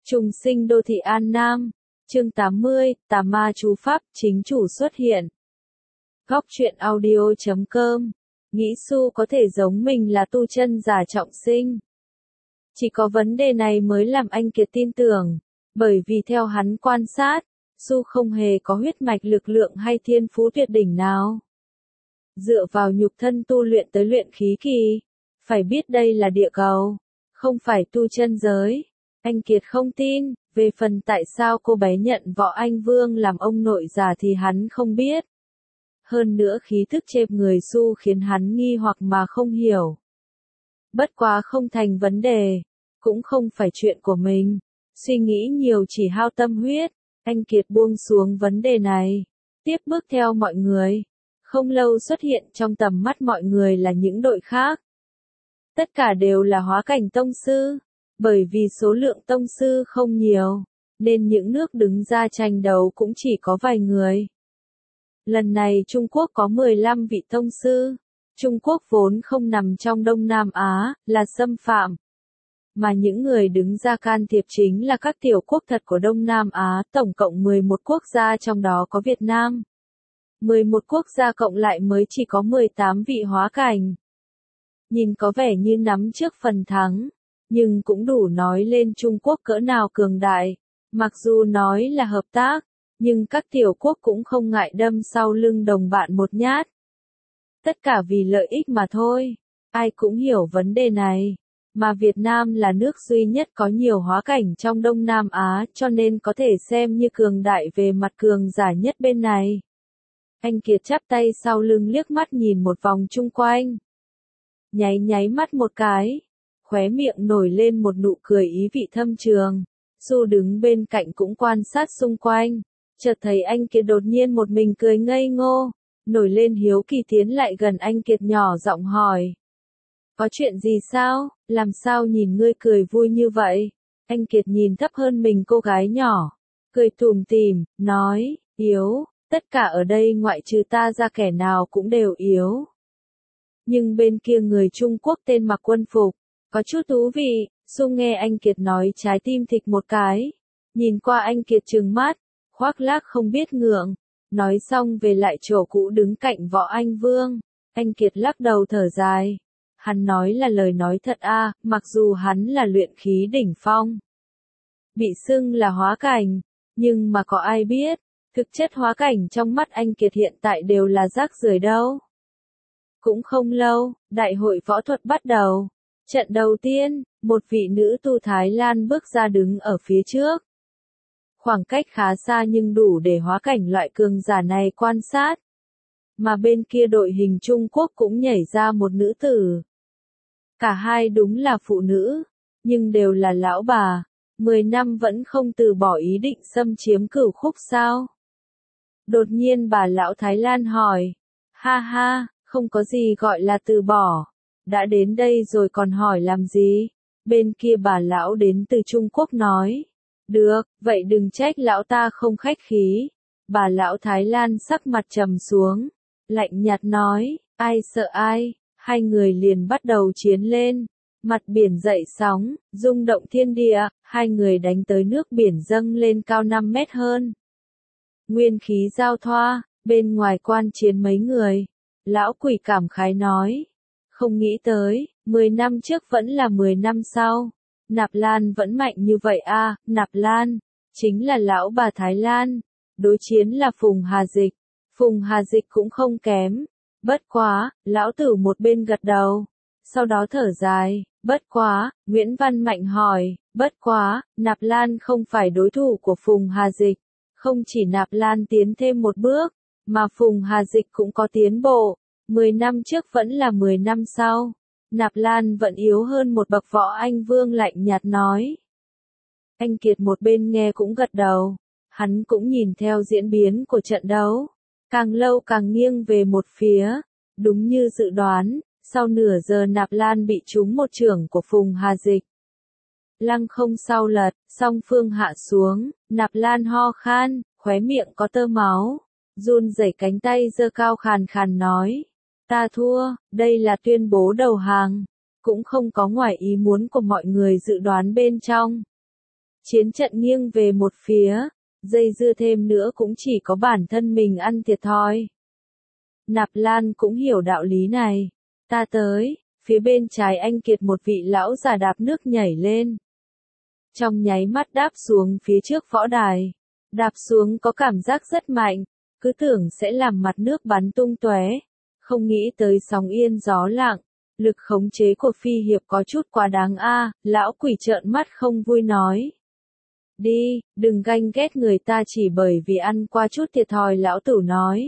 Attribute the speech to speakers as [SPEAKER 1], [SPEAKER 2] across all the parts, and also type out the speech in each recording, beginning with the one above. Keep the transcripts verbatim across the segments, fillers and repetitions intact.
[SPEAKER 1] Trùng sinh đô thị An Nam, chương tám mươi, Tà ma chú pháp, chính chủ xuất hiện. Góc truyện audio chấm com, nghĩ Su có thể giống mình là tu chân giả trọng sinh. Chỉ có vấn đề này mới làm anh Kiệt tin tưởng, bởi vì theo hắn quan sát, Su không hề có huyết mạch lực lượng hay thiên phú tuyệt đỉnh nào. Dựa vào nhục thân tu luyện tới luyện khí kỳ, phải biết đây là địa cầu, không phải tu chân giới. Anh Kiệt không tin, về phần tại sao cô bé nhận Võ Anh Vương làm ông nội già thì hắn không biết. Hơn nữa khí thức chếp người Su khiến hắn nghi hoặc mà không hiểu. Bất quá không thành vấn đề, cũng không phải chuyện của mình, suy nghĩ nhiều chỉ hao tâm huyết, anh Kiệt buông xuống vấn đề này, tiếp bước theo mọi người. Không lâu xuất hiện trong tầm mắt mọi người là những đội khác. Tất cả đều là hóa cảnh tông sư. Bởi vì số lượng tông sư không nhiều, nên những nước đứng ra tranh đấu cũng chỉ có vài người. Lần này Trung Quốc có mười lăm vị tông sư. Trung Quốc vốn không nằm trong Đông Nam Á, là xâm phạm. Mà những người đứng ra can thiệp chính là các tiểu quốc thật của Đông Nam Á, tổng cộng mười một quốc gia trong đó có Việt Nam. mười một quốc gia cộng lại mới chỉ có mười tám vị hóa cảnh. Nhìn có vẻ như nắm trước phần thắng. Nhưng cũng đủ nói lên Trung Quốc cỡ nào cường đại. Mặc dù nói là hợp tác, nhưng các tiểu quốc cũng không ngại đâm sau lưng đồng bạn một nhát. Tất cả vì lợi ích mà thôi. Ai cũng hiểu vấn đề này. Mà Việt Nam là nước duy nhất có nhiều hóa cảnh trong Đông Nam Á cho nên có thể xem như cường đại về mặt cường giả nhất bên này. Anh Kiệt chắp tay sau lưng liếc mắt nhìn một vòng chung quanh. Nháy nháy mắt một cái. Khóe miệng nổi lên một nụ cười ý vị thâm trường. Su đứng bên cạnh cũng quan sát xung quanh. Chợt thấy anh Kiệt đột nhiên một mình cười ngây ngô. Nổi lên hiếu kỳ tiến lại gần anh Kiệt nhỏ giọng hỏi. Có chuyện gì sao? Làm sao nhìn ngươi cười vui như vậy? Anh Kiệt nhìn thấp hơn mình cô gái nhỏ. Cười tủm tỉm, nói, yếu, tất cả ở đây ngoại trừ ta ra kẻ nào cũng đều yếu. Nhưng bên kia người Trung Quốc tên mặc quân phục. Có chút thú vị, Su nghe anh Kiệt nói trái tim thịch một cái. Nhìn qua anh Kiệt trừng mắt, khoác lác không biết ngượng. Nói xong về lại chỗ cũ đứng cạnh Võ Anh Vương. Anh Kiệt lắc đầu thở dài. Hắn nói là lời nói thật a, à, mặc dù hắn là luyện khí đỉnh phong. Bị xưng là hóa cảnh, nhưng mà có ai biết, thực chất hóa cảnh trong mắt anh Kiệt hiện tại đều là rác rưởi đâu. Cũng không lâu, đại hội võ thuật bắt đầu. Trận đầu tiên, một vị nữ tu Thái Lan bước ra đứng ở phía trước. Khoảng cách khá xa nhưng đủ để hóa cảnh loại cường giả này quan sát. Mà bên kia đội hình Trung Quốc cũng nhảy ra một nữ tử. Cả hai đúng là phụ nữ, nhưng đều là lão bà. Mười năm vẫn không từ bỏ ý định xâm chiếm Cửu Khúc sao? Đột nhiên bà lão Thái Lan hỏi. Ha ha, không có gì gọi là từ bỏ. Đã đến đây rồi còn hỏi làm gì? Bên kia bà lão đến từ Trung Quốc nói. Được, vậy đừng trách lão ta không khách khí. Bà lão Thái Lan sắc mặt trầm xuống. Lạnh nhạt nói, ai sợ ai? Hai người liền bắt đầu chiến lên. Mặt biển dậy sóng, rung động thiên địa. Hai người đánh tới nước biển dâng lên cao năm mét hơn. Nguyên khí giao thoa, bên ngoài quan chiến mấy người. Lão quỷ cảm khái nói. Không nghĩ tới, mười năm trước vẫn là mười năm sau. Nạp Lan vẫn mạnh như vậy a, à, Nạp Lan, chính là lão bà Thái Lan. Đối chiến là Phùng Hà Dịch. Phùng Hà Dịch cũng không kém. Bất quá, lão tử một bên gật đầu. Sau đó thở dài, bất quá, Nguyễn Văn Mạnh hỏi, bất quá, Nạp Lan không phải đối thủ của Phùng Hà Dịch. Không chỉ Nạp Lan tiến thêm một bước, mà Phùng Hà Dịch cũng có tiến bộ. Mười năm trước vẫn là mười năm sau. Nạp Lan vẫn yếu hơn một bậc. Võ Anh Vương lạnh nhạt nói. Anh Kiệt một bên nghe cũng gật đầu. Hắn cũng nhìn theo diễn biến của trận đấu. Càng lâu càng nghiêng về một phía. Đúng như dự đoán, sau nửa giờ Nạp Lan bị trúng một chưởng của Phùng Hà Dịch. Lăng không sau lật, song phương hạ xuống, Nạp Lan ho khan, khóe miệng có tơ máu. Run rẩy cánh tay giơ cao khàn khàn nói. Ta thua, đây là tuyên bố đầu hàng. Cũng không có ngoài ý muốn của mọi người dự đoán bên trong. Chiến trận nghiêng về một phía, dây dưa thêm nữa cũng chỉ có bản thân mình ăn thiệt thòi. Nạp Lan cũng hiểu đạo lý này. Ta tới, phía bên trái anh Kiệt một vị lão già đạp nước nhảy lên. Trong nháy mắt đáp xuống phía trước võ đài. Đạp xuống có cảm giác rất mạnh, cứ tưởng sẽ làm mặt nước bắn tung tóe, không nghĩ tới sóng yên gió lặng. Lực khống chế của Phi Hiệp có chút quá đáng a, lão quỷ trợn mắt không vui nói. Đi, đừng ganh ghét người ta chỉ bởi vì ăn qua chút thiệt thòi, lão tử nói.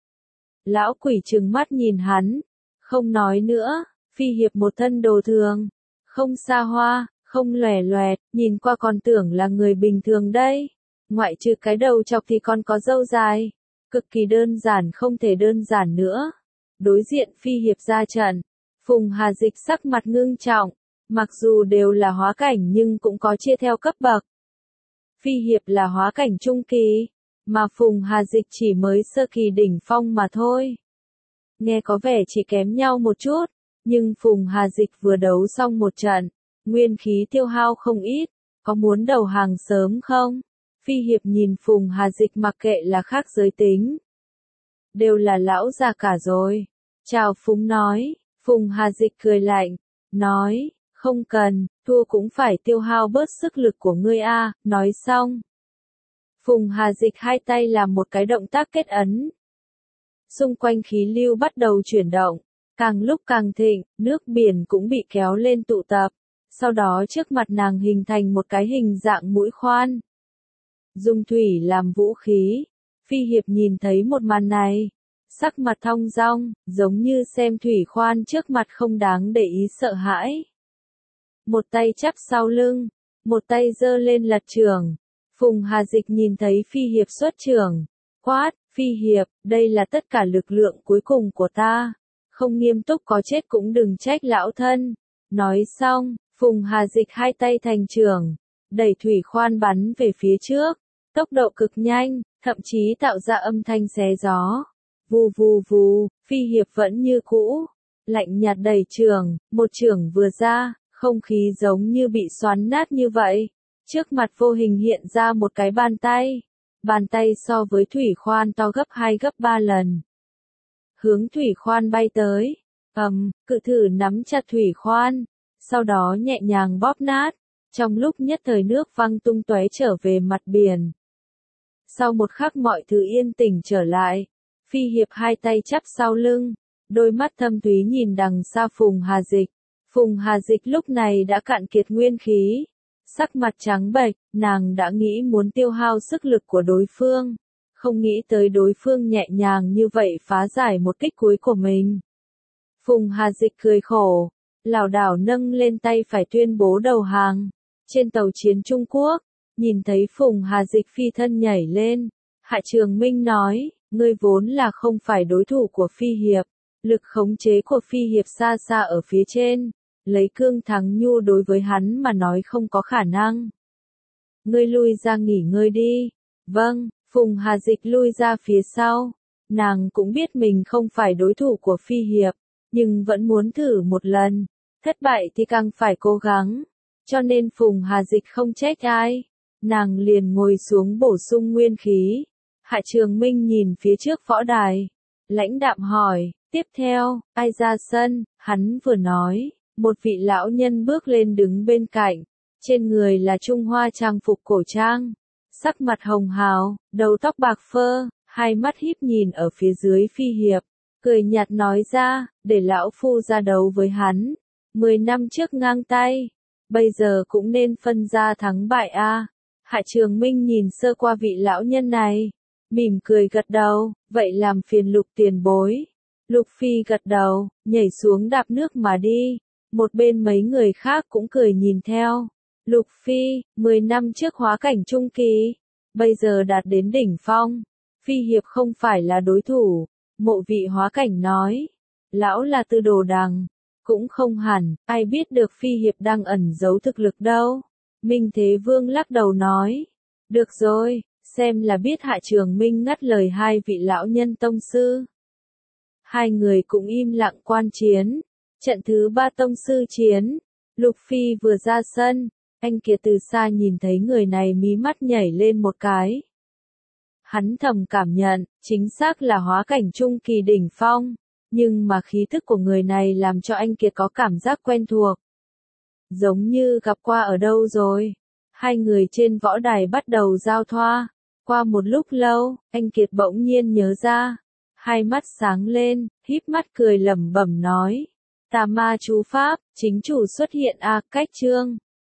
[SPEAKER 1] Lão quỷ trừng mắt nhìn hắn, không nói nữa. Phi Hiệp một thân đồ thường, không xa hoa, không lòe loẹt, nhìn qua còn tưởng là người bình thường đây. Ngoại trừ cái đầu chọc thì còn có râu dài, cực kỳ đơn giản không thể đơn giản nữa. Đối diện Phi Hiệp ra trận, Phùng Hà Dịch sắc mặt ngưng trọng, mặc dù đều là hóa cảnh nhưng cũng có chia theo cấp bậc. Phi Hiệp là hóa cảnh trung kỳ, mà Phùng Hà Dịch chỉ mới sơ kỳ đỉnh phong mà thôi. Nghe có vẻ chỉ kém nhau một chút, nhưng Phùng Hà Dịch vừa đấu xong một trận, nguyên khí tiêu hao không ít, có muốn đầu hàng sớm không? Phi Hiệp nhìn Phùng Hà Dịch mặc kệ là khác giới tính. Đều là lão già cả rồi. Chào Phùng nói, Phùng Hà Dịch cười lạnh, nói, không cần, thua cũng phải tiêu hao bớt sức lực của ngươi a. Nói xong. Phùng Hà Dịch hai tay làm một cái động tác kết ấn. Xung quanh khí lưu bắt đầu chuyển động, càng lúc càng thịnh, nước biển cũng bị kéo lên tụ tập, sau đó trước mặt nàng hình thành một cái hình dạng mũi khoan. Dùng thủy làm vũ khí, Phi Hiệp nhìn thấy một màn này, sắc mặt thong dong, giống như xem thủy khoan trước mặt không đáng để ý sợ hãi. Một tay chắp sau lưng, một tay giơ lên lật chưởng. Phùng Hà Dịch nhìn thấy Phi Hiệp xuất chưởng, quát, Phi Hiệp, đây là tất cả lực lượng cuối cùng của ta, không nghiêm túc có chết cũng đừng trách lão thân. Nói xong, Phùng Hà Dịch hai tay thành chưởng, đẩy thủy khoan bắn về phía trước, tốc độ cực nhanh, thậm chí tạo ra âm thanh xé gió. Vù vù vù, Phi Hiệp vẫn như cũ, lạnh nhạt đẩy chưởng, một chưởng vừa ra, không khí giống như bị xoắn nát như vậy. Trước mặt vô hình hiện ra một cái bàn tay, bàn tay so với thủy khoan to gấp hai gấp ba lần. Hướng thủy khoan bay tới, ầm, cự thử nắm chặt thủy khoan, sau đó nhẹ nhàng bóp nát, trong lúc nhất thời nước văng tung tóe trở về mặt biển. Sau một khắc mọi thứ yên tĩnh trở lại, Phi Hiệp hai tay chắp sau lưng, đôi mắt thâm thúy nhìn đằng xa Phùng Hà Dịch. Phùng Hà Dịch lúc này đã cạn kiệt nguyên khí, sắc mặt trắng bệch, nàng đã nghĩ muốn tiêu hao sức lực của đối phương, không nghĩ tới đối phương nhẹ nhàng như vậy phá giải một kích cuối của mình. Phùng Hà Dịch cười khổ, lảo đảo nâng lên tay phải tuyên bố đầu hàng. Trên tàu chiến Trung Quốc, nhìn thấy Phùng Hà Dịch phi thân nhảy lên, Hạ Trường Minh nói, ngươi vốn là không phải đối thủ của Phi Hiệp, lực khống chế của Phi Hiệp xa xa ở phía trên, lấy cương thắng nhu đối với hắn mà nói không có khả năng. Ngươi lui ra nghỉ ngơi đi. Vâng, Phùng Hà Dịch lui ra phía sau, nàng cũng biết mình không phải đối thủ của Phi Hiệp, nhưng vẫn muốn thử một lần, thất bại thì càng phải cố gắng, cho nên Phùng Hà Dịch không trách ai, nàng liền ngồi xuống bổ sung nguyên khí. Hạ Trường Minh nhìn phía trước võ đài, lãnh đạm hỏi, tiếp theo, ai ra sân? Hắn vừa nói, một vị lão nhân bước lên đứng bên cạnh, trên người là Trung Hoa trang phục cổ trang, sắc mặt hồng hào, đầu tóc bạc phơ, hai mắt híp nhìn ở phía dưới Phi Hiệp, cười nhạt nói ra, để lão phu ra đấu với hắn, mười năm trước ngang tay, bây giờ cũng nên phân ra thắng bại a. Hạ Trường Minh nhìn sơ qua vị lão nhân này, mỉm cười gật đầu, vậy làm phiền Lục tiền bối. Lục Phi gật đầu, nhảy xuống đạp nước mà đi, một bên mấy người khác cũng cười nhìn theo. Lục Phi, mười năm trước hóa cảnh trung kỳ, bây giờ đạt đến đỉnh phong, Phi Hiệp không phải là đối thủ. Mộ vị hóa cảnh nói, lão là Tư Đồ Đằng, cũng không hẳn, ai biết được Phi Hiệp đang ẩn giấu thực lực đâu. Minh Thế Vương lắc đầu nói, được rồi, xem là biết. Hạ Trường Minh ngắt lời hai vị lão nhân tông sư. Hai người cũng im lặng quan chiến. Trận thứ ba tông sư chiến, Lục Phi vừa ra sân, Anh Kiệt từ xa nhìn thấy người này mí mắt nhảy lên một cái. Hắn thầm cảm nhận, chính xác là hóa cảnh trung kỳ đỉnh phong, nhưng mà khí thức của người này làm cho anh Kiệt có cảm giác quen thuộc. Giống như gặp qua ở đâu rồi. Hai người trên võ đài bắt đầu giao thoa. Qua một lúc lâu, anh Kiệt bỗng nhiên nhớ ra. Hai mắt sáng lên, híp mắt cười lẩm bẩm nói. Tà ma chú pháp, chính chủ xuất hiện a, cách chương.